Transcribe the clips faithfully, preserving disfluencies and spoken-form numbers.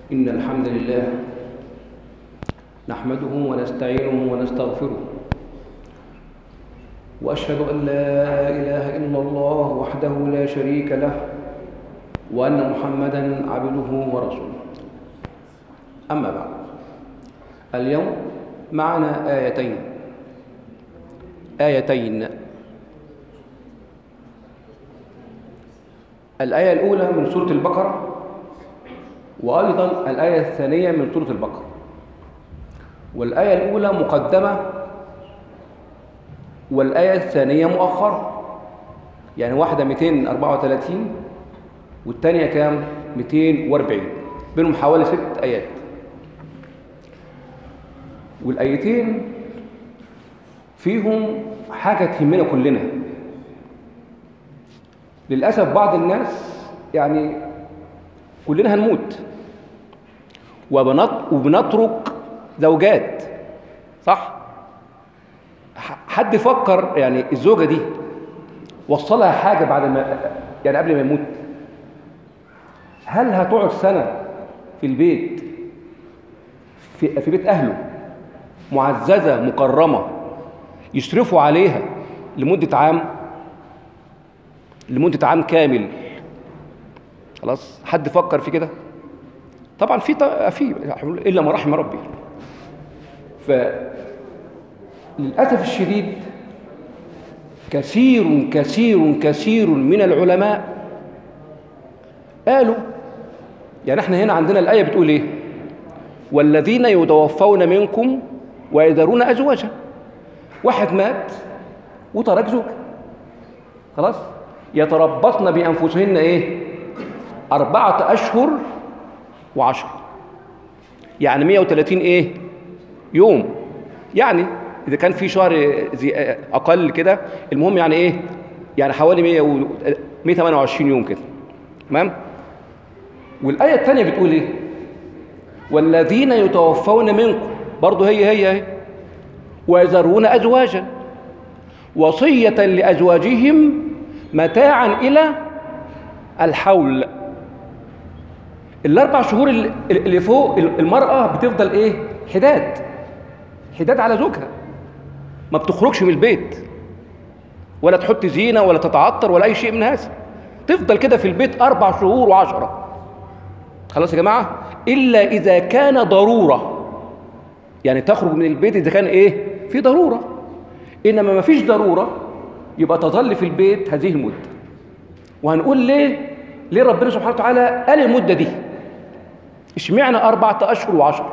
إن الحمد لله نحمده ونستعينه ونستغفره، وأشهد أن لا إله إلا الله وحده لا شريك له، وأن محمدًا عبده ورسوله. أما بعد، اليوم معنا آيتين آيتين الآية الأولى من سورة البقرة، وأيضا الآية الثانية من سورة البقرة. والآية الأولى مقدمة والآية الثانية مؤخرة، يعني واحدة مئتين وأربعة وثلاثين والثانية كام؟ مئتين وأربعين، بينهم حوالي ست آيات. والآيتين فيهم حاجة تهمنا كلنا. للأسف بعض الناس يعني كلنا هنموت وبنترك زوجات، صح؟ حد فكر يعني الزوجة دي وصلها حاجة بعد ما يعني قبل ما يموت؟ هل هتقعد سنة في البيت في, في بيت أهله معززة مكرمة يشرفوا عليها لمدة عام لمدة عام كامل؟ خلاص، حد فكر في كده؟ طبعا في في إلا ما رحم ربي. فللأسف الشديد كثير كثير كثير من العلماء قالوا، يعني احنا هنا عندنا الآية بتقول ايه؟ والذين يتوفون منكم ويذرون أزواجا. واحد مات وترك زوجة، خلاص، يتربصن بأنفسهن ايه؟ أربعة أشهر وعشر، يعني مئة وثلاثين ايه؟ يوم. يعني إذا كان في شهر أقل كده، المهم يعني ايه؟ يعني حوالي مئة وثمانية وعشرين يوم كده، تمام؟ والآية الثانية بتقول ايه؟ والذين يتوفون منكم، برضه هي هي هي ويذرون أزواجا وصية لأزواجهم متاعا إلى الحول. الأربع شهور اللي فوق المرأة بتفضل إيه؟ حداد حداد على زوجها، ما بتخرجش من البيت ولا تحط زينة ولا تتعطر ولا أي شيء من هذا، تفضل كده في البيت أربع شهور وعشرة. خلاص يا جماعة، إلا إذا كان ضرورة، يعني تخرج من البيت إذا كان إيه؟ في ضرورة. إنما ما فيش ضرورة يبقى تظل في البيت هذه المدة. وهنقول ليه ليه ربنا سبحانه وتعالى قال المدة دي، اشمعنى أربعة أشهر وعشر؟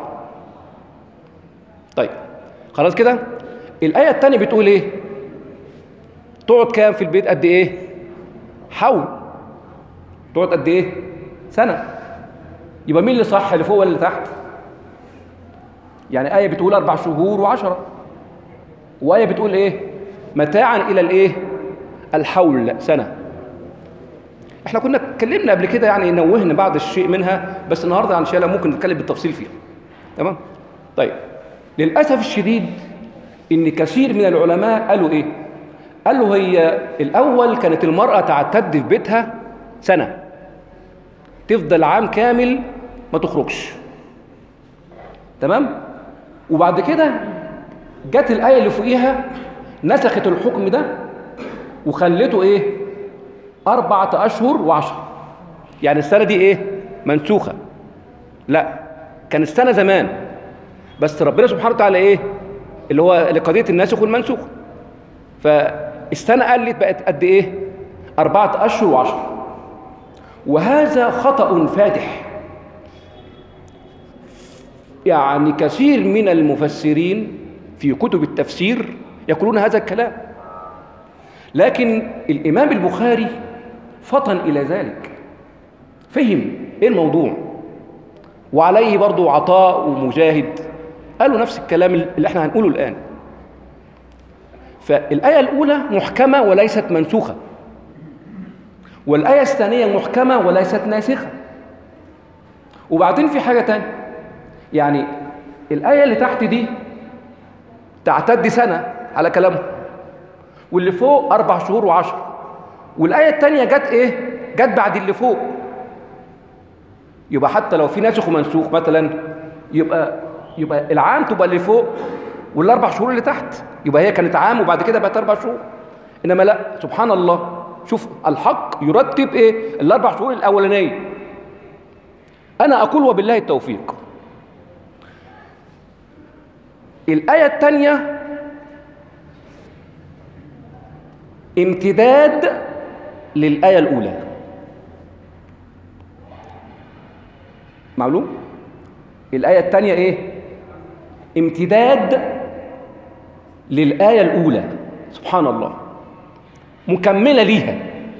طيب خلاص كده. الآية الثانية بتقول إيه؟ تقعد كام في البيت؟ قد إيه؟ حول. تقعد قد إيه؟ سنة. يبقى مين اللي صح، اللي فوق ولا اللي تحت؟ يعني آية بتقول أربع شهور وعشرة، وآية بتقول إيه؟ متاعا إلى الإيه؟ الحول، سنة. احنا كنا اتكلمنا قبل كده، يعني نوهنا بعض الشيء منها، بس النهارده ان شاء الله ممكن نتكلم بالتفصيل فيها. تمام؟ طيب، للاسف الشديد ان كثير من العلماء قالوا ايه؟ قالوا هي الاول كانت المراه تعتد في بيتها سنه، تفضل عام كامل ما تخرجش، تمام؟ وبعد كده جت الايه اللي فوقيها نسخت الحكم ده وخلته ايه؟ أربعة أشهر وعشر. يعني السنة دي إيه؟ منسوخة. لا، كان السنة زمان، بس ربنا سبحانه وتعالى إيه؟ اللي هو لقضية الناسخ والمنسوخ. فالسنة قلت بقت قد إيه؟ أربعة أشهر وعشر. وهذا خطأ فادح. يعني كثير من المفسرين في كتب التفسير يقولون هذا الكلام، لكن الإمام البخاري فطن إلى ذلك، فهم إيه الموضوع، وعليه برضو عطاء ومجاهد قالوا نفس الكلام اللي احنا هنقوله الآن. فالآية الأولى محكمة وليست منسوخة، والآية الثانية محكمة وليست ناسخة. وبعدين في حاجة تانية، يعني الآية اللي تحت دي تعتد سنة على كلامه، واللي فوق أربع شهور وعشر. والآية التانية جت إيه؟ جت بعد اللي فوق. يبقى حتى لو في ناسخ ومنسوخ مثلا، يبقى يبقى العام تبقى اللي فوق والاربع شهور اللي تحت، يبقى هي كانت عام وبعد كده بقت اربع شهور. انما لا، سبحان الله، شوف الحق يرتب ايه؟ الاربع شهور الاولانيه. انا اقول وبالله التوفيق. الايه الثانيه امتداد للايه الاولى. معلوم؟ الايه الثانيه ايه؟ امتداد للايه الاولى. سبحان الله، مكمله ليها.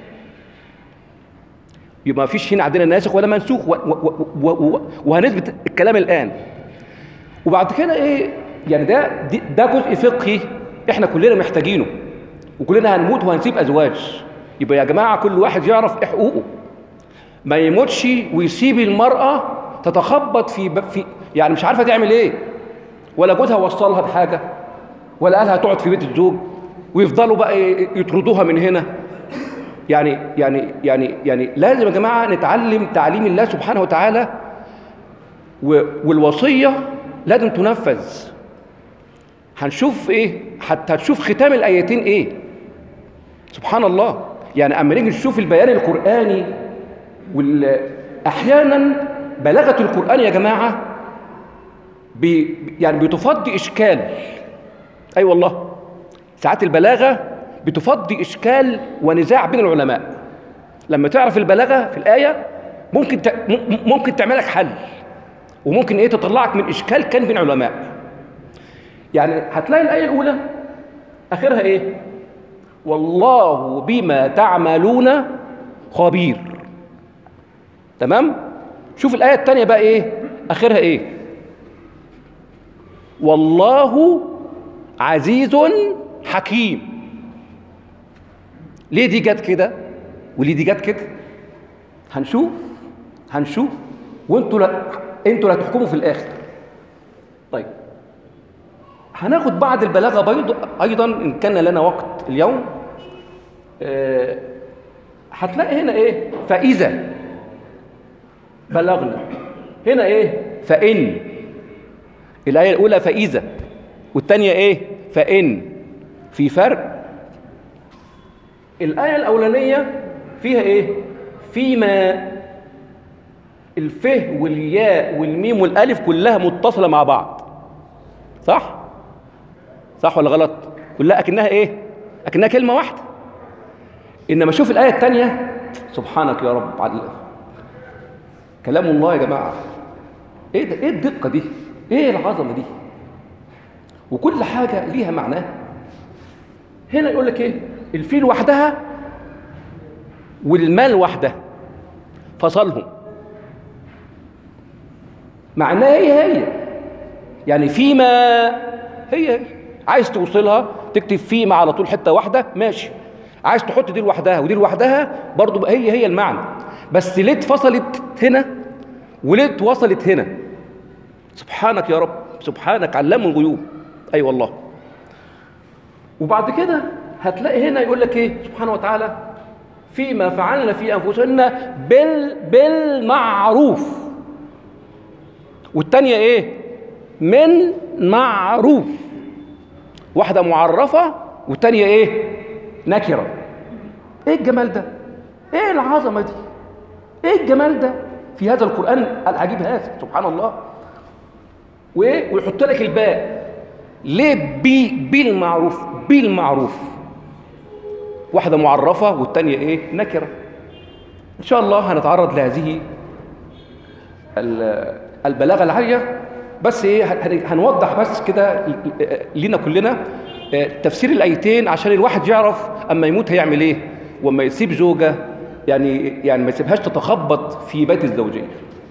يبقى ما فيش هنا عندنا ناسخ ولا منسوخ، وهنثبت الكلام الان. وبعد كده ايه يعني؟ ده ده جزء فقهي احنا كلنا محتاجينه، وكلنا هنموت وهنسيب ازواج. يبقى يا جماعه كل واحد يعرف ايه حقوقه، ما يموتش ويسيب المراه تتخبط في في يعني مش عارفه تعمل ايه، ولا جوزها وصلها بحاجه، ولا قالها تقعد في بيت الزوج، ويفضلوا بقى يطردوها من هنا. يعني يعني يعني يعني لازم يا جماعه نتعلم تعليم الله سبحانه وتعالى، والوصيه لازم تنفذ. هنشوف ايه؟ حتى هتشوف ختام الايتين ايه. سبحان الله، يعني اما نيجي نشوف البيان القراني، واحيانا بلاغه القران يا جماعه بي يعني بتفضي اشكال. اي أيوة والله، ساعات البلاغه بتفضي اشكال ونزاع بين العلماء. لما تعرف البلاغه في الايه ممكن ت... ممكن تعملك حل، وممكن ايه تطلعك من اشكال كان بين علماء. يعني هتلاقي الايه الاولى اخرها ايه؟ والله بما تعملون خبير. تمام؟ شوف الايه الثانيه بقى ايه اخرها ايه؟ والله عزيز حكيم. ليه دي جت كده وليه دي جت كده؟ هنشوف هنشوف وانتوا لا انتوا لا تحكموا في الاخر. طيب، هناخد بعد البلاغه بيض ايضا ان كان لنا وقت اليوم. أه هتلاقي هنا ايه؟ فاذا بلغنا. هنا ايه؟ فان. الايه الاولى فاذا، والثانيه ايه؟ فان. في فرق. الايه الاولانيه فيها ايه؟ فيما. الف والياء والميم والالف كلها متصله مع بعض، صح صح ولا غلط؟ كلها اكنها ايه؟ اكنها كلمه واحده. انما شوف الايه الثانيه، سبحانك يا رب على كلام الله يا جماعه. ايه ده؟ ايه الدقه دي؟ ايه العظمه دي؟ وكل حاجه ليها معناه. هنا يقول لك ايه؟ الفيل لوحدها والمال لوحدها، فصلهم. معناها هي هي يعني فيما هي, هي. عايز توصلها تكتب فيما على طول حته واحده، ماشي. عايز تحط دي لوحدها ودي لوحدها، برضو هي هي المعنى. بس ليه اتفصلت هنا وليه اتوصلت هنا؟ سبحانك يا رب، سبحانك علام الغيوب. اي أيوة والله. وبعد كده هتلاقي هنا يقول لك ايه سبحانه وتعالى؟ فيما فعلنا في انفسنا بال بالمعروف. والثانيه ايه؟ من معروف. واحده معرفه والثانيه ايه؟ نكره. ايه الجمال ده؟ ايه العظمه دي؟ ايه الجمال ده في هذا القران العجيب هذا؟ سبحان الله. وايه؟ ويحط لك الباء. ليه بي بالمعروف؟ بالمعروف. واحده معرفه والثانيه ايه؟ نكره. ان شاء الله هنتعرض لهذه البلاغه العاليه، بس ايه هنوضح بس كده لينا كلنا تفسير الايتين عشان الواحد يعرف اما يموت هيعمل ايه، واما يسيب زوجه يعني يعني ما يسيبهاش تتخبط في بيت الزوجيه.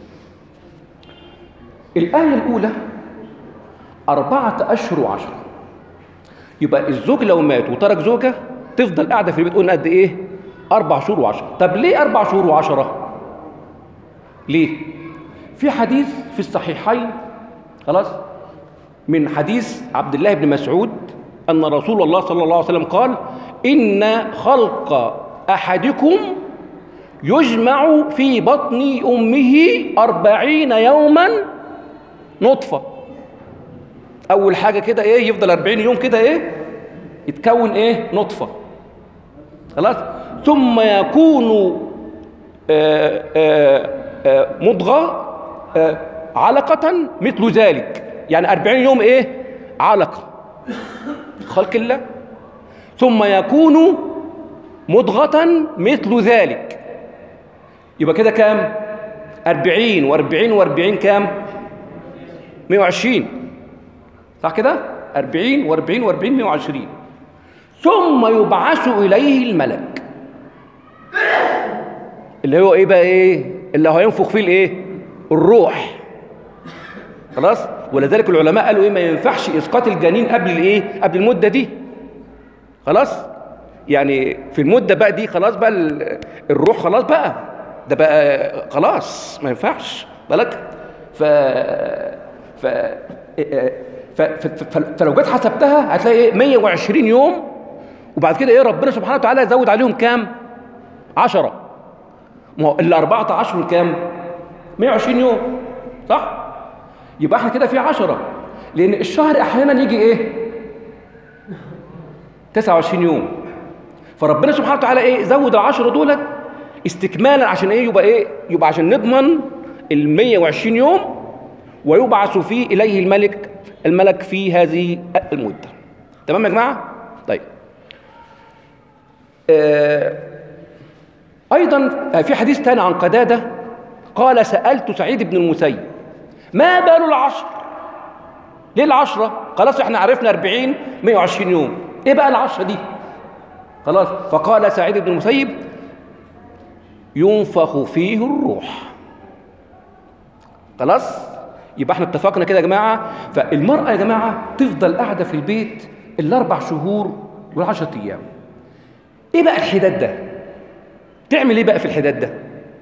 الايه الاولى أربعة أشهر وعشرة. يبقى الزوج لو مات وترك زوجة تفضل قاعدة في البيت. قلنا قد إيه؟ أربع شهور وعشرة. طب ليه أربع شهور وعشرة؟ ليه؟ في حديث في الصحيحين خلاص من حديث عبد الله بن مسعود أن رسول الله صلى الله عليه وسلم قال: إن خلق أحدكم يجمع في بطن أمه أربعين يوما نطفة. أول حاجة كده إيه؟ يفضل أربعين يوم كده إيه؟ يتكون إيه؟ نطفة. خلاص؟ ثم يكون آآ آآ آآ مضغة آآ علقة مثل ذلك. يعني أربعين يوم إيه؟ علقة خلق الله. ثم يكون مضغة مثل ذلك. يبقى كده كام؟ أربعين وأربعين وأربعين كام؟ مئة وعشرين. صح كده؟ أربعين وأربعين وأربعين مئة وعشرين. ثم يبعث إليه الملك اللي هو إيه بقى إيه؟ اللي هو ينفخ فيه الإيه؟ الروح. خلاص؟ ولذلك العلماء قالوا إيه؟ ما ينفعش إسقاط الجنين قبل الإيه؟ قبل المدة دي. خلاص؟ يعني في المدة بقى دي خلاص بقى الروح خلاص بقى ده بقى خلاص ما ينفعش بالك. ف ف ف ف فلو جيت حسبتها هتلاقي ايه؟ مئة وعشرين يوم. وبعد كده ايه؟ ربنا سبحانه وتعالى يزود عليهم كام؟ عشرة. ما هو ال أربعة عشر كام؟ مئة وعشرين يوم. صح؟ يبقى احنا كده في عشرة، لأن الشهر أحيانا يجي ايه؟ تسعة وعشرين يوم. فربنا سبحانه وتعالى ايه؟ زود العشرة دولت استكمالا عشان ايه؟ يبقى ايه؟ يبقى عشان نضمن ال مئة وعشرين يوم ويبعث فيه اليه الملك الملك في هذه المده. تمام يا جماعه؟ طيب. آه ايضا في حديث ثاني عن قتادة قال سالت سعيد بن المسيب ما بال العشر؟ ليه العشره؟ خلاص احنا عرفنا أربعين مئة وعشرين يوم، ايه بقى العشره دي؟ خلاص. فقال سعيد بن المسيب ينفخ فيه الروح. خلاص؟ يبقى احنا اتفقنا كده يا جماعه. فالمراه يا جماعه تفضل قاعده في البيت الاربع شهور والعشرة ايام. ايه بقى الحداد ده؟ تعمل ايه بقى في الحداد ده؟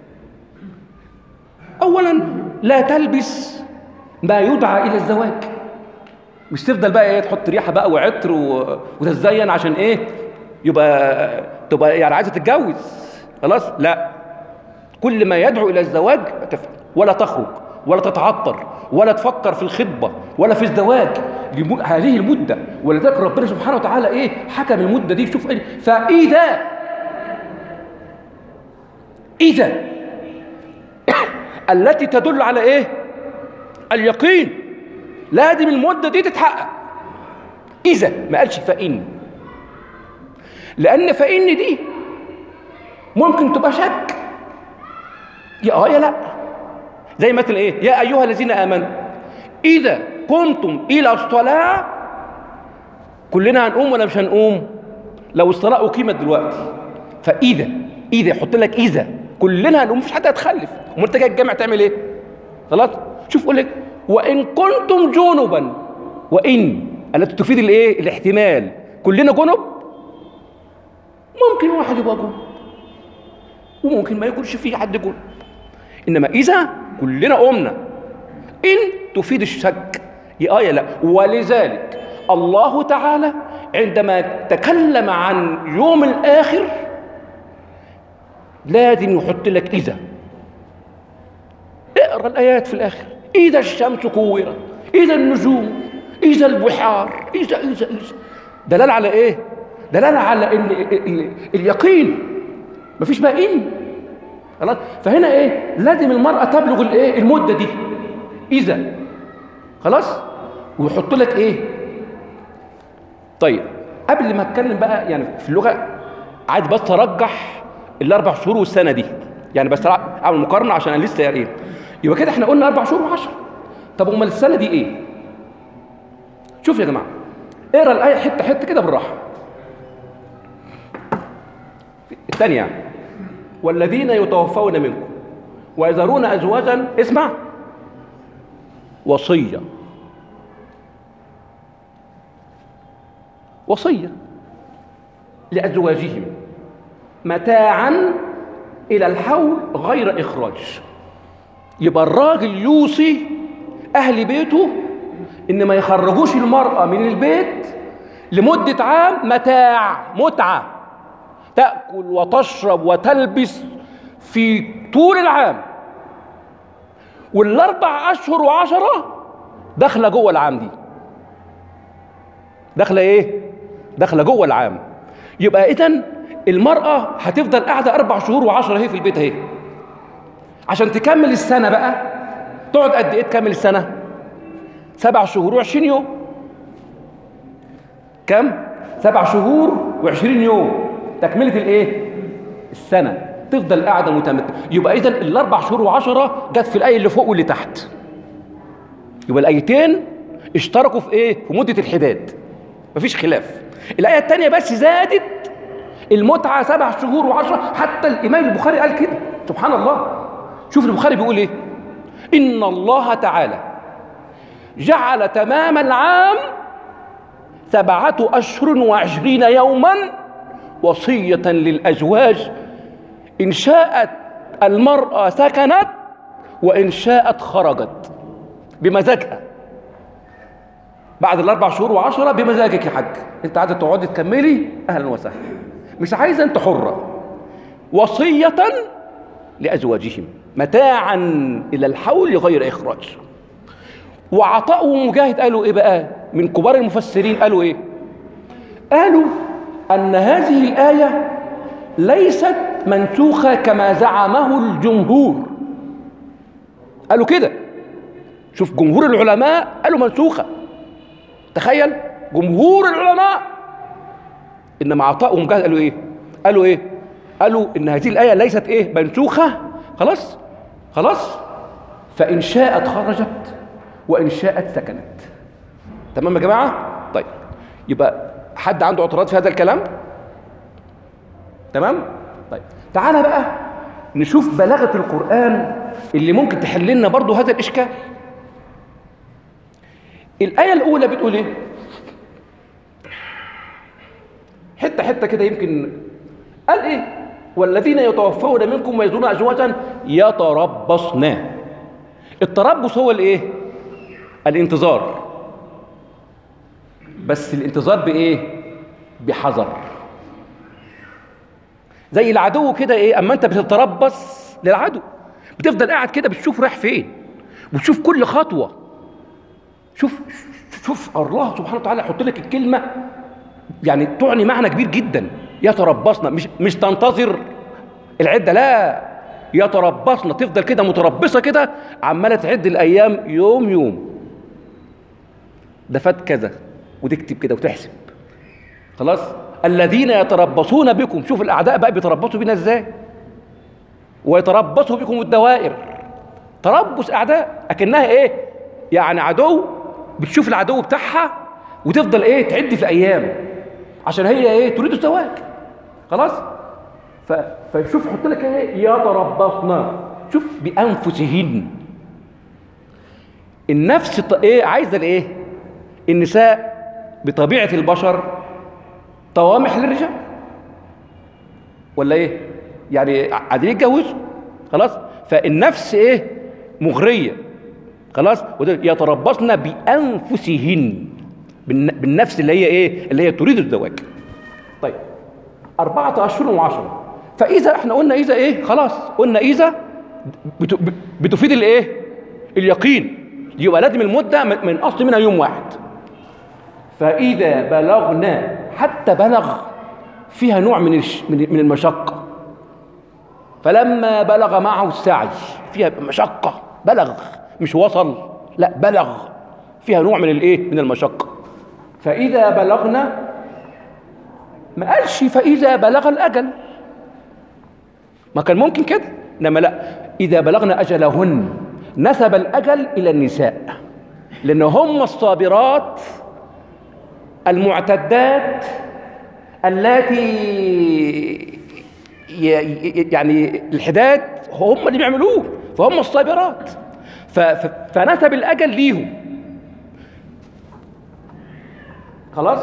اولا لا تلبس ما يدعى الى الزواج. مش تفضل بقى ايه؟ تحط ريحه بقى وعطر و... وتتزين عشان ايه؟ يبقى تبقى يعني عايزه تتجوز. خلاص؟ لا، كل ما يدعو الى الزواج تفعل. ولا تخرج ولا تتعطر ولا تفكر في الخطبه ولا في الزواج هذه المده. ولذلك ربنا سبحانه وتعالى ايه؟ حكم المده دي. شوف ايه؟ فاذا اذا التي تدل على ايه؟ اليقين. لازم المده دي تتحقق. اذا ما قالش فان، لان فان دي ممكن تبقى شك يا اه يا لا. زي مثلا ايه؟ يا ايها الذين امنوا اذا قمتم الى الصلاه. كلنا هنقوم ولا مش هنقوم؟ لو الصلاه اقيمت دلوقتي فاذا اذا يحط لك اذا كلنا هنقوم، مفيش حد هيتخلف. امال انت جاي الجامع تعمل ايه؟ خلاص؟ شوف يقول لك وان كنتم جنبا. وان التي تفيد الايه؟ الاحتمال. كلنا جنب؟ ممكن واحد يبقى جنب وممكن ما يكونش فيه حد جنب. انما اذا كلنا قمنا ان تفيد الشك يا اه يا لا. ولذلك الله تعالى عندما تكلم عن يوم الاخر لازم يحط لك اذا. اقرا الايات في الاخر. اذا الشمس كورت، اذا النجوم، اذا البحار، اذا اذا اذا دلاله على ايه؟ دلاله على ان اليقين. مفيش بقى ان. خلاص؟ فهنا ايه؟ لازم المرأة تبلغ الايه؟ المدة دي. إذا. خلاص؟ ويحط لك ايه؟ طيب قبل ما اتكلم بقى يعني في اللغة عايز بس ارجح الاربع شهور والسنة دي. يعني بس اعمل مقارنة عشان انا لسه يعني ايه؟ يبقى كده احنا قلنا اربع شهور وعشرة. طب امال السنة دي ايه؟ شوف يا جماعة اقرا الآية حتة حتة كده بالراحة. الثانية يعني والذين يتوفون منكم ويذرون أزواجا اسمع وصية. وصية لأزواجهم متاعا إلى الحول غير إخراج. يبقى الراجل يوصي أهل بيته إن ما يخرجوش المرأة من البيت لمدة عام. متاع، متعة، تأكل وتشرب وتلبس في طول العام، والاربع اشهر وعشرة داخله جوه العام دي. داخله ايه؟ داخله جوه العام. يبقى اذا المرأة هتفضل قاعدة أربع شهور وعشرة اهي في البيت اهي، عشان تكمل السنة بقى. تقعد قد ايه تكمل السنة؟ سبع شهور وعشرين يوم. كم؟ سبع شهور وعشرين يوم تكملة الايه؟ السنة. تفضل قاعدة متمتعة. يبقى إذن الأربع شهور وعشرة جت في الآية اللي فوق واللي تحت. يبقى الآيتين اشتركوا في إيه؟ في مدة الحداد. مفيش خلاف. الآية الثانية بس زادت المتعة سبع شهور وعشرة. حتى الإمام البخاري قال كده، سبحان الله. شوف البخاري بيقول إيه؟ إن الله تعالى جعل تمام العام سبعة أشهر وعشرين يوما وصية للأزواج، إن شاءت المرأة سكنت وإن شاءت خرجت بمزاجها. بعد الأربع شهور وعشرة بمزاجك يا حاج. أنت عايزة تقعدي تكملي أهلا وسهلا، مش عايزة أنت حرة. وصية لأزواجهم متاعا إلى الحول غير إخراج. وعطاء ومجاهد قالوا إيه بقى؟ من كبار المفسرين قالوا إيه؟ قالوا أن هذه الآية ليست منسوخة كما زعمه الجمهور. قالوا كده. شوف جمهور العلماء قالوا منسوخة. تخيل جمهور العلماء. إنما عطاء ومجاهد قالوا إيه؟ قالوا إيه؟ قالوا إن هذه الآية ليست إيه؟ منسوخة. خلاص؟ خلاص؟ فإن شاءت خرجت وإن شاءت سكنت. تمام يا جماعة؟ طيب يبقى حد عنده اعتراض في هذا الكلام؟ تمام؟ طيب تعالى بقى نشوف بلاغة القرآن اللي ممكن تحل لنا برضه هذا الإشكال. الآية الأولى بتقول إيه؟ حتة حتة كده يمكن. قال إيه؟ والذين يتوفون منكم ويذرون أزواجا يتربصن. التربص هو الإيه؟ الانتظار. بس الانتظار بإيه؟ بحذر. زي العدو كده ايه، اما انت بتتربص للعدو بتفضل قاعد كده بتشوف رايح فين، بتشوف كل خطوه. شوف شوف الله سبحانه وتعالى يحط لك الكلمه يعني تعني معنى كبير جدا. يتربصنا، مش مش تنتظر العده، لا، يتربصنا. تفضل كده متربصه كده عماله تعد الايام يوم يوم. ده فات كذا وتكتب كده وتحسب. خلاص. الذين يتربصون بكم. شوف الأعداء بقى بيتربصوا بينا ازاي. ويتربصوا بكم الدوائر. تربص أعداء أكنها إيه؟ يعني عدو بتشوف العدو بتاعها وتفضل إيه؟ تعد في أيام عشان هي إيه؟ تريد الزواج. خلاص. ف... فشوف حط لك إيه؟ يتربصن. شوف بأنفسهن. النفس إيه؟ عايزة الإيه؟ النساء بطبيعة البشر طوامح للرجال ولا ايه؟ يعني قاعدين يتجوزوا. خلاص. فالنفس ايه؟ مغريه. خلاص. يتربصن بانفسهن، بالنفس اللي هي ايه؟ اللي هي تريد الزواج. طيب أربعة أشهر وعشرة. فإذا احنا قلنا إذا ايه؟ خلاص قلنا إذا بتفيد الايه؟ اليقين. يبقى لازم المدة من أصل منها يوم واحد. فإذا بلغنا، حتى بلغ فيها نوع من من المشقة. فلما بلغ معه السعي فيها مشقة. بلغ مش وصل، لا بلغ، فيها نوع من الايه؟ من المشقة. فإذا بلغنا، ما قالش فإذا بلغ الأجل، ما كان ممكن كده، انما لا، إذا بلغنا أجلهن. نسب الأجل إلى النساء لأن هم الصابرات المعتدات التي يعني الحداد هم اللي بيعملوه، فهم الصابرات. فنسب الأجل ليهم. خلاص.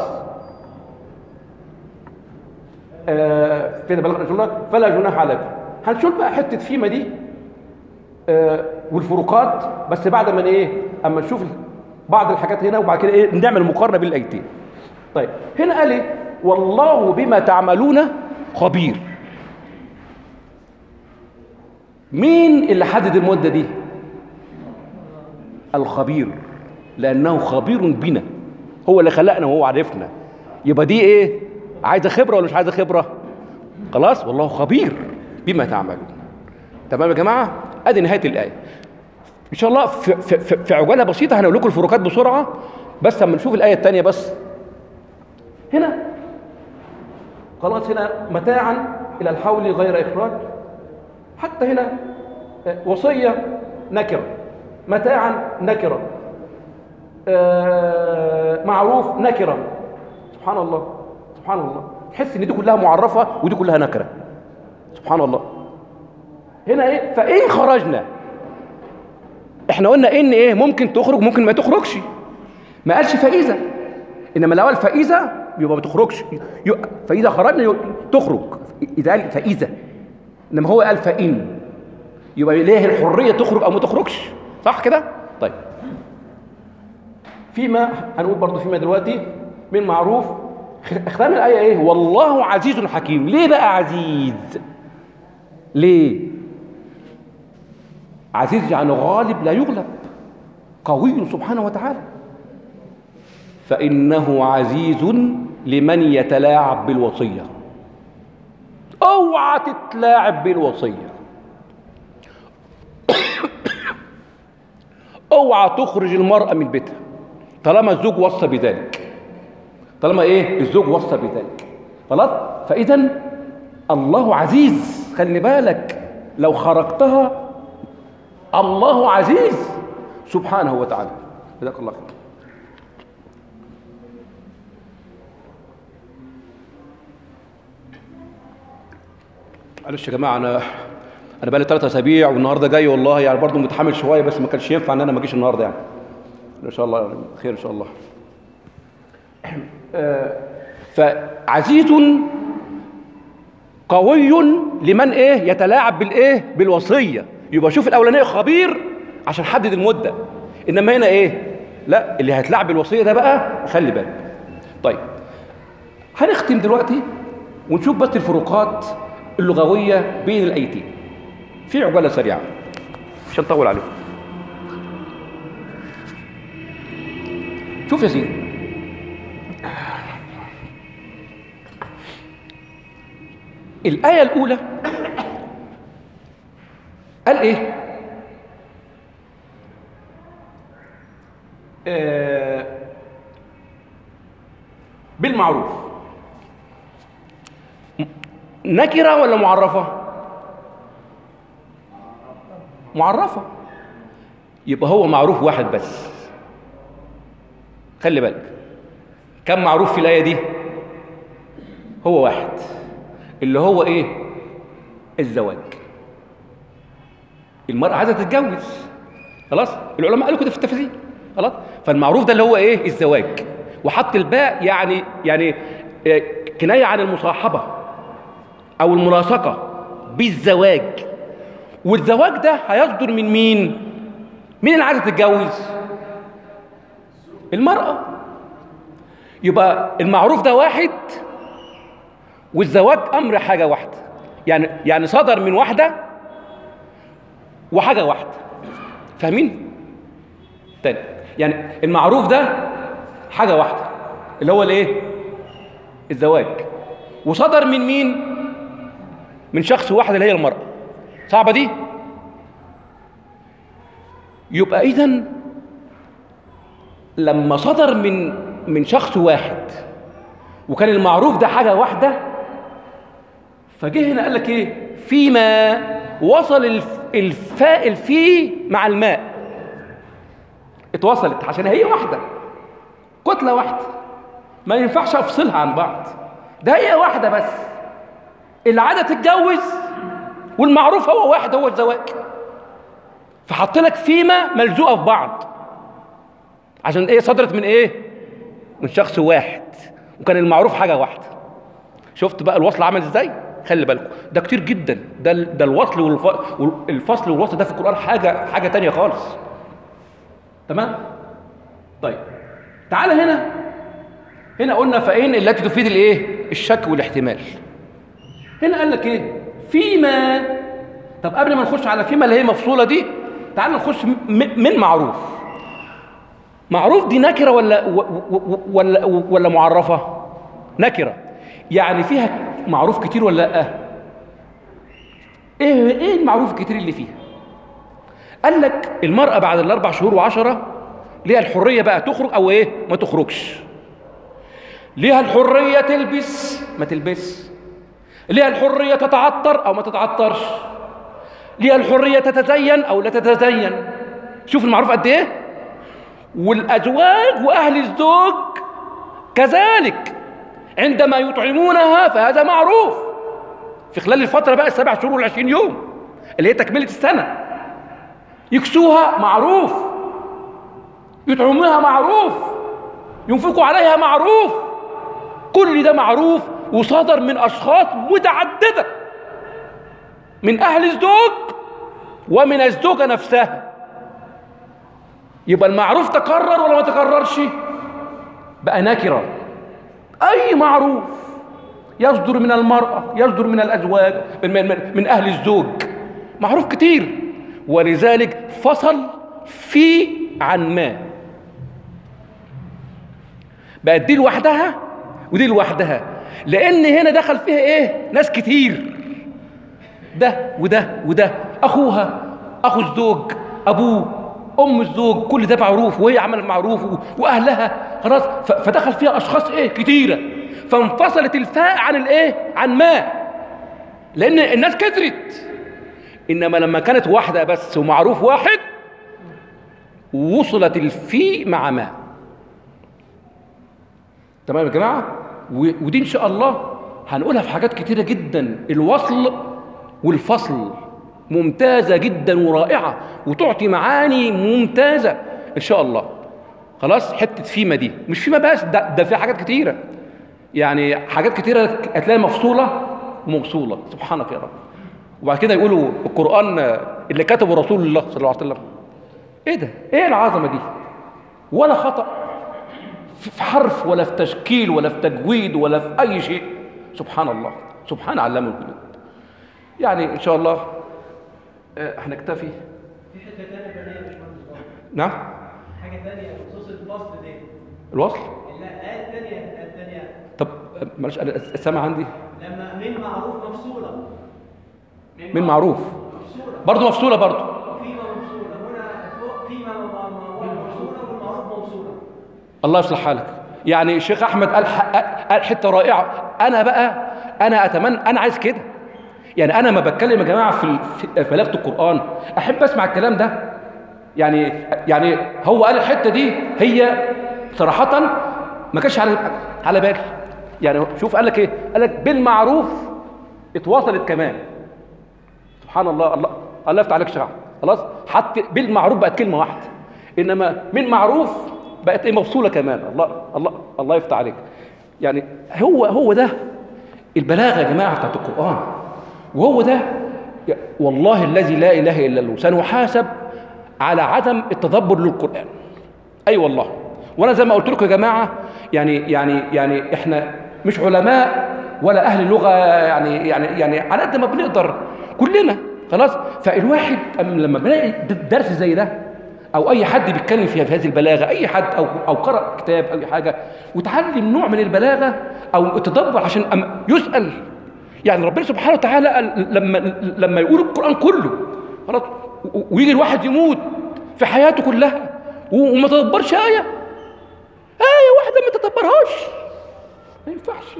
آه فإذا بلغنا أجلهن فلا جناح عليكم. هنشوف بقى حتة فيما دي آه والفروقات، بس بعد ما ايه؟ اما نشوف بعض الحاجات هنا وبعد كده ايه؟ نعمل مقارنة بين الآيتين. طيب هنا قال ايه؟ والله بما تعملون خبير. مين اللي حدد المدة دي؟ الخبير، لأنه خبير بنا، هو اللي خلقنا وهو عرفنا. يبقى دي ايه؟ عايزة خبرة ولا مش عايزة خبرة؟ خلاص، والله خبير بما تعملون. تمام يا جماعة؟ ادي نهاية الآية. ان شاء الله في, في, في, في عجالة بسيطة هنقول لكم الفروقات بسرعة، بس لما نشوف الآية الثانية. بس هنا خلاص، هنا متاعا إلى الحول غير إخراج. حتى هنا وصية نكرة، متاعا نكرة، آه معروف نكرة. سبحان الله سبحان الله، تحس ان دي كلها معرفة ودي كلها نكرة. سبحان الله. هنا ايه؟ فإن خرجنا، احنا قلنا ان ايه؟ ممكن تخرج ممكن ما تخرجش، ما قالش فإذا، انما لو قال فإذا يبقى ما تخرجش، فإذا خرجنا تخرج، إذا قال فإذا، انما هو قال فإن، يبقى ليه الحرية تخرج او ما تخرجش، صح كده؟ طيب، فيما هنقول برضو فيما دلوقتي من معروف. اختام الآية ايه؟ والله عزيز حكيم. ليه بقى عزيز؟ ليه عزيز؟ يعني غالب لا يغلب، قوي سبحانه وتعالى. فإنه عزيز لمن يتلاعب بالوصية. اوعى تتلاعب بالوصية، اوعى تخرج المرأة من بيتها طالما الزوج وصى بذلك، طالما ايه؟ الزوج وصى بذلك، خلاص. فإذا الله عزيز، خلي بالك لو خرجتها الله عزيز سبحانه وتعالى. جزاك الله خير. معلش يا جماعه، انا انا بقالي ثلاث اسابيع والنهارده جاي والله، يعني برضه متحمل شويه، بس ما كانش ينفع ان انا ما اجيش النهارده يعني. ان شاء الله خير ان شاء الله. فعزيز قوي لمن ايه؟ يتلاعب بالايه؟ بالوصيه. يبقى شوف الاولانيه خبير عشان حدد المده، انما هنا ايه؟ لا، اللي هيتلاعب بالوصيه ده بقى خلي بالك. طيب، هنختم دلوقتي ونشوف بس الفروقات اللغويه بين الايتين في عجاله سريعه مش هنطول عليكم. شوف يا سيدي، الآية الأولى قال إيه؟ آه بالمعروف. نكرة ولا معرفة؟ معرفة. يبقى هو معروف واحد بس. خلي بالك، كم معروف في الآية دي؟ هو واحد، اللي هو ايه؟ الزواج. المرأة عايزة تتجوز، خلاص، العلماء قالوا كده في التفاسير، خلاص. فالمعروف ده اللي هو ايه؟ الزواج، وحط الباء يعني يعني كناية عن المصاحبة او الملاصقة بالزواج. والزواج ده هيصدر من مين؟ مين اللي عايزة تتجوز؟ المرأة. يبقى المعروف ده واحد والزواج امر حاجه واحده، يعني يعني صدر من واحده وحاجه واحده. فاهمين؟ تاني، يعني المعروف ده حاجه واحده اللي هو الايه؟ الزواج، وصدر من مين؟ من شخص واحد اللي هي المراه. صعبه دي؟ يبقى اذا لما صدر من من شخص واحد وكان المعروف ده حاجه واحده، فجه هنا قال لك ايه؟ فيما وصل الف... الفاء الفي مع الماء اتوصلت عشان هي واحده، كتله واحده، ما ينفعش افصلها عن بعض، ده هي واحده بس اللي عاده تتجوز، والمعروف هو واحد، هو الزواج. فحط لك فيما ملزوقه في بعض عشان ايه؟ صدرت من ايه؟ من شخص واحد، وكان المعروف حاجه واحده. شفت بقى الوصل عمل ازاي؟ خلي بالكم، ده كتير جدا، ده ده الوصل والفصل والوصل ده في القرآن حاجة حاجة تانية خالص. تمام؟ طيب، تعال هنا هنا قلنا فإن التي تفيد الايه؟ الشك والاحتمال. هنا قال لك ايه؟ فيما طب قبل ما نخش على فيما اللي هي مفصولة دي، تعال نخش من معروف. معروف دي نكرة ولا ولا ولا معرفة؟ نكرة، يعني فيها معروف كتير ولا لا؟ ايه ايه المعروف الكتير اللي فيها؟ قال لك المرأة بعد الأربع شهور وعشرة ليها الحرية بقى تخرج أو إيه ما تخرجش، ليها الحرية تلبس ما تلبس، ليها الحرية تتعطر أو ما تتعطرش، ليها الحرية تتزين أو لا تتزين. شوف المعروف قد إيه. والأزواج وأهل الزوج كذلك عندما يطعمونها فهذا معروف في خلال الفترة بقى السبع شهور والعشرين يوم اللي هي تكملة السنة. يكسوها معروف، يطعموها معروف، ينفقوا عليها معروف، كل ده معروف وصدر من أشخاص متعددة من أهل الزوج ومن الزوجة نفسها. يبقى المعروف تكرر ولا ما تكررش؟ بقى نكرة. أي معروف يصدر من المرأة، يصدر من الأزواج، من, من, من أهل الزوج، معروف كتير، ولذلك فصل في عن ما. بقت دي لوحدها ودي لوحدها، لأن هنا دخل فيها إيه؟ ناس كتير، ده وده وده، أخوها، أخو الزوج، أبوه، أم الزوج، كل ده معروف، وهي عمل معروف، وأهلها خلاص، فدخل فيها أشخاص إيه؟ كتيرة، فانفصلت الفاء عن الإيه؟ عن ما، لأن الناس كترت. إنما لما كانت واحدة بس ومعروف واحد وصلت الفي مع ما. تمام يا جماعة؟ ودي إن شاء الله هنقولها في حاجات كتيرة جدا. الوصل والفصل ممتازة جدا ورائعة، وتعطي معاني ممتازة إن شاء الله. خلاص، حتة فيما دي مش فيما بس، ده, ده في حاجات كتيرة، يعني حاجات كتيرة هتلاقي مفصولة وموصولة. سبحانك يا رب. وبعد كده يقولوا القرآن اللي كتبه رسول الله صلى الله عليه وسلم. ايه ده؟ ايه العظمة دي؟ ولا خطأ في حرف ولا في تشكيل ولا في تجويد ولا في أي شيء. سبحان الله، سبحان علام القلوب. يعني إن شاء الله هنكتفي. في حتة تانية بنية مش مهندس. نعم؟ حاجة تانية بخصوص الفصل دي. الوصل؟ لا، الآية التانية، الآية التانية. طب معلش أنا السامع عندي. لما من معروف مفصولة. من معروف. مفصولة. برضه مفصولة برضه. فيما مفصولة، هنا فوق فيما مفصولة والمعروف مفصولة. الله يصلح حالك. يعني الشيخ أحمد قال قال حتة رائعة. أنا بقى أنا أتمنى، أنا عايز كده. يعني أنا ما بتكلم يا جماعة في في بلاغة القرآن أحب أسمع الكلام ده. يعني يعني هو قال الحتة دي هي صراحة ما كانش على على بالي. يعني شوف قال لك إيه؟ قال لك بالمعروف اتواصلت كمان. سبحان الله. الله الله يفتح عليك شرع. خلاص، حتى بالمعروف بقت كلمة واحدة، إنما من معروف بقت إيه؟ مفصولة كمان. الله الله الله يفتح عليك. يعني هو هو ده البلاغة يا جماعة بتاعت القرآن، وهو ده والله الذي لا إله إلا الله سنحاسب على عدم التدبر للقرآن. أي أيوة والله. وأنا زي ما قلت لكم يا جماعة، يعني يعني يعني إحنا مش علماء ولا أهل لغة، يعني يعني يعني على قد ما بنقدر كلنا. خلاص، فالواحد لما بلاقي درس زي ده أو أي حد بيتكلم فيها في هذه البلاغة، أي حد أو أو قرأ كتاب أو أي حاجة وتعلم نوع من البلاغة أو التدبر عشان يسأل. يعني ربنا سبحانه وتعالى لما لما يقول القرآن كله خلاص، ويجي الواحد يموت في حياته كلها وما تدبرش آية آية واحدة ما تدبرهاش، ما ينفعش.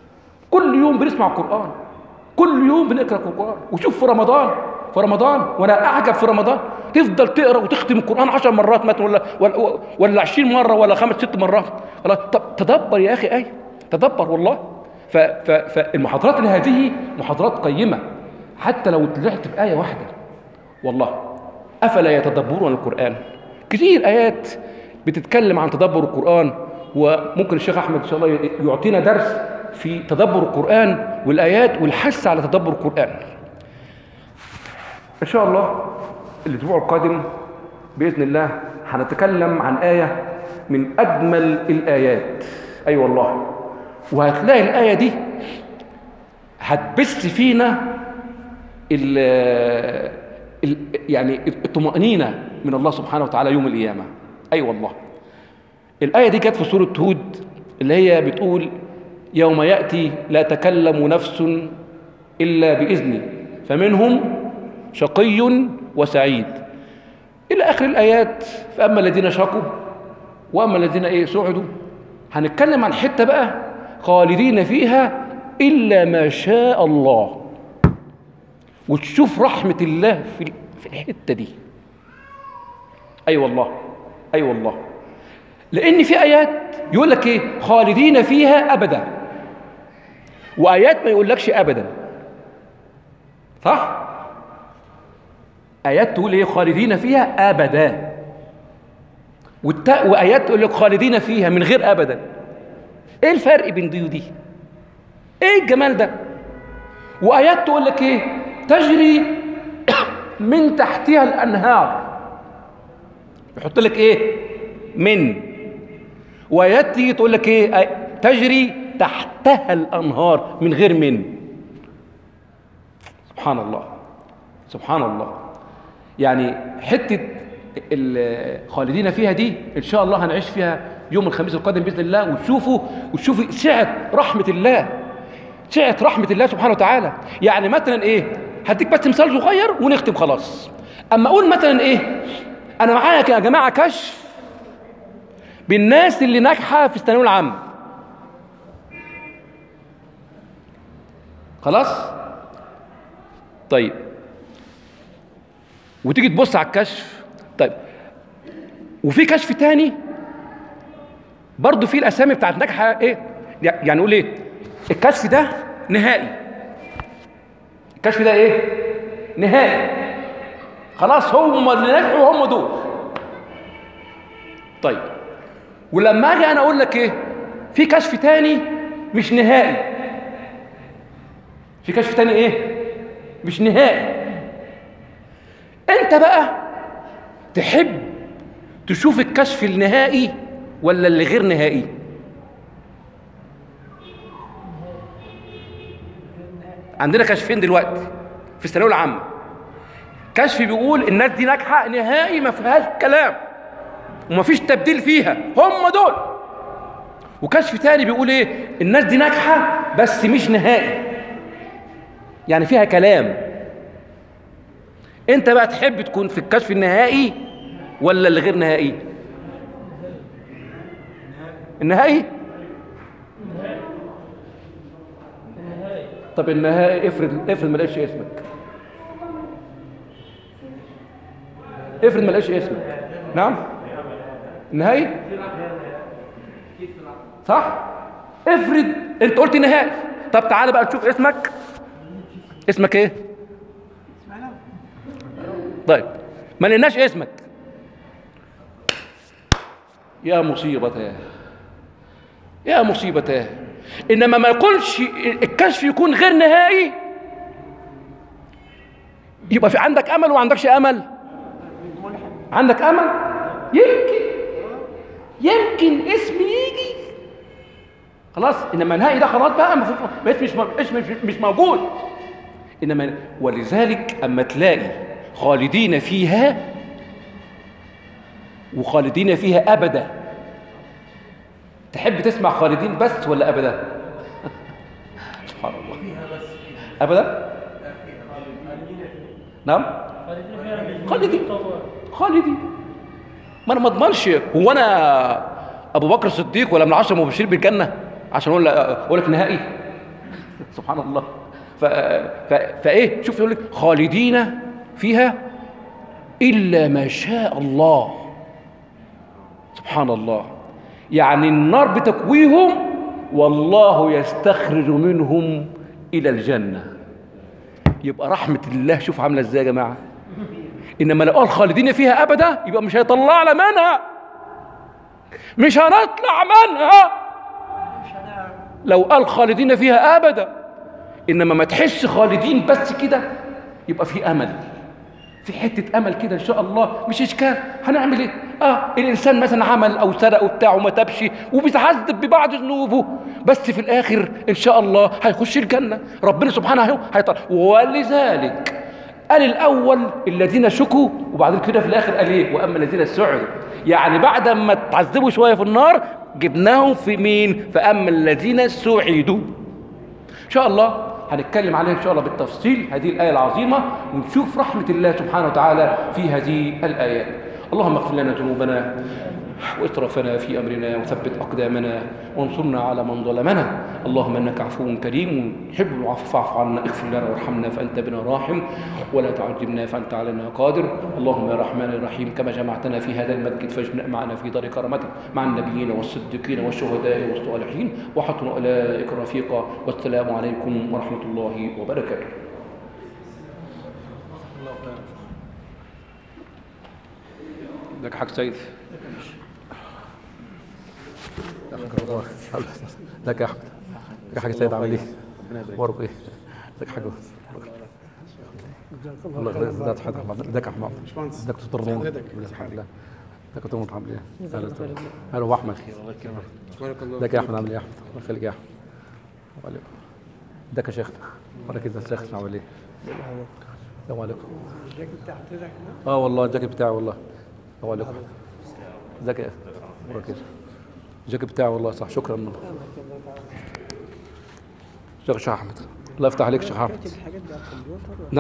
كل يوم بنسمع القرآن، كل يوم بنقرأ القرآن. وشوف في رمضان في رمضان وأنا أعجب في رمضان تفضل تقرأ وتختم القرآن عشر مرات مثلا، ولا ولا ولا عشرين مرة ولا خمس ست مرات. خلاص، طب تدبر يا أخي آية، تدبر والله. فالمحاضرات اللي هذه محاضرات قيمة حتى لو طلعت بآية واحدة والله. أفلا يتدبرون القرآن؟ كثير آيات بتتكلم عن تدبر القرآن، وممكن الشيخ أحمد إن شاء الله يعطينا درس في تدبر القرآن والآيات والحث على تدبر القرآن إن شاء الله. الأسبوع القادم بإذن الله هنتكلم عن آية من أجمل الآيات. أي أيوة والله. وهتلاقي الآية دي هتبث فينا ال ال يعني الطمأنينة من الله سبحانه وتعالى يوم القيامة. أي أيوة والله. الآية دي جت في سورة هود اللي هي بتقول يوم يأتي لا تكلم نفس إلا بإذنه فمنهم شقي وسعيد إلى آخر الآيات. فأما الذين شقوا وأما الذين إيه سعدوا. هنتكلم عن حتة بقى خالدين فيها إلا ما شاء الله، وتشوف رحمة الله في في الحتة دي. أي أيوة والله. أي أيوة والله. لأن في آيات يقول لك إيه خالدين فيها أبدا، وآيات ما يقولكش أبدا. صح؟ آيات تقول إيه خالدين فيها أبدا، والت... وآيات تقول لك خالدين فيها من غير أبدا. إيه الفرق بين دي ودي؟ إيه الجمال ده؟ وآيات تقول لك إيه تجري من تحتها الأنهار، يحط لك إيه من، وآيات تيجي تقول لك إيه تجري تحتها الأنهار من غير من. سبحان الله سبحان الله. يعني حتة الخالدين فيها دي إن شاء الله هنعيش فيها يوم الخميس القادم بإذن الله، وتشوفوا وتشوفوا سعة رحمة الله، سعة رحمة الله سبحانه وتعالى. يعني مثلا إيه هديك بس مثال صغير ونختم خلاص. أما أقول مثلا إيه أنا معايا يا جماعة كشف بالناس اللي ناجحة في الثانوية العامة، خلاص؟ طيب وتيجي تبص على الكشف، طيب وفي كشف تاني برضو فيه الأسامي بتاعت ناجحة إيه؟ يعني نقول إيه؟ الكشف ده نهائي، الكشف ده إيه؟ نهائي، خلاص هم اللي نجحوا هم دول. طيب ولما أجي أنا أقول لك إيه؟ في كشف تاني مش نهائي، في كشف تاني إيه؟ مش نهائي. أنت بقى تحب تشوف الكشف النهائي ولا اللي غير نهائي؟ عندنا كشفين دلوقتي في الثانويه العامه، كشف بيقول الناس دي ناجحه نهائي ما فيهاش كلام وما فيش تبديل فيها هم دول، وكشف تاني بيقول ايه الناس دي ناجحه بس مش نهائي يعني فيها كلام. انت بقى تحب تكون في الكشف النهائي ولا اللي غير نهائي؟ النهائي. طب النهائي افرض افرض ما لقيتش اسمك، افرض ما لقيتش اسمك. نعم النهائي صح. افرض انت قلت نهائي، طب تعالى بقى نشوف اسمك. اسمك ايه؟ طيب ما لقيناش اسمك، يا مصيبتاه يا مصيبتاه. انما ما يقولش الكشف يكون غير نهائي يبقى في عندك امل وما عندكش امل. عندك امل يمكن يمكن اسم يجي خلاص، انما النهائي ده خلاص بقى ما فيش، مش مش مش موجود. انما ولذلك اما تلاقي خالدين فيها وخالدين فيها ابدا، تحب تسمع خالدين بس ولا ابدا؟ سبحان الله. ابدا. نعم خالدين خالدين. ما انا ما اضمنش هو انا ابو بكر الصديق ولا من العشره المبشرين بالجنه عشان اقول اقول لك نهائي. سبحان الله. ف... ف... فايه شوف يقول لك خالدين فيها الا ما شاء الله. سبحان الله. يعني النار بتكويهم والله يستخرج منهم الى الجنه. يبقى رحمه الله شوف عامله ازاي يا جماعه. انما لو قال خالدين فيها ابدا يبقى مش هيطلعنا منها، مش هنطلع منها. لو قال خالدين فيها ابدا، انما ما تحس خالدين بس كده يبقى في امل، في حته امل كده ان شاء الله. مش اشكال هنعمل ايه؟ اه الانسان مثلا عمل او سرق وبتاع وما تابش وبيتعذب ببعض ذنوبه، بس في الاخر ان شاء الله هيخش الجنه. ربنا سبحانه هيطلع. ولذلك قال الأول الذين شكوا، وبعدين كده في الآخر قال إيه؟ وأما الذين سعدوا. يعني بعد ما تعذبوا شوية في النار جبناهم في مين؟ فأما الذين سعدوا. إن شاء الله هنتكلم عليها إن شاء الله بالتفصيل هذه الآية العظيمة، ونشوف رحمة الله سبحانه وتعالى في هذه الآيات. اللهم اغفر لنا ذنوبنا وإسرافنا في أمرنا، وثبت أقدامنا، وانصرنا على من ظلمنا. اللهم إنك عفو كريم تحب العفو فاعف عنا، اغفر لنا وارحمنا فأنت بنا راحم، ولا تعذبنا فأنت علينا قادر. اللهم يا رحمن الرحيم كما جمعتنا في هذا المسجد فاجمع معنا في دار كرامتك مع النبيين والصديقين والشهداء والصالحين وحسن أولئك رفيقا. والسلام عليكم ورحمة الله وبركاته. لك حق سيد. لك يا احمد. لك يا حاج سيد، عامل ايه؟ اخبارك ايه؟ لك يا حاج. الله يخليك. ازيك يا احمد؟ ازيك يا احمد؟ ازيك يا دكتور نور؟ الحمد لله. ازيك يا دكتور عامل ايه؟ اهلا اهلا ابو احمد. ازيك يا احمد؟ عامل ايه يا احمد؟ الله يخليك يا احمد. وعليكم. ازيك يا شيخ؟ اخبارك ايه يا شيخ؟ عامل ايه؟ السلام عليكم. الجاكيت بتاع حضرتك؟ اه والله الجاكيت بتاعي والله. السلام عليكم. ازيك يا اخبارك ايه؟ الجاكيت بتاعي والله صح. شكرا. شيخ احمد الله يفتح عليك. شيخ احمد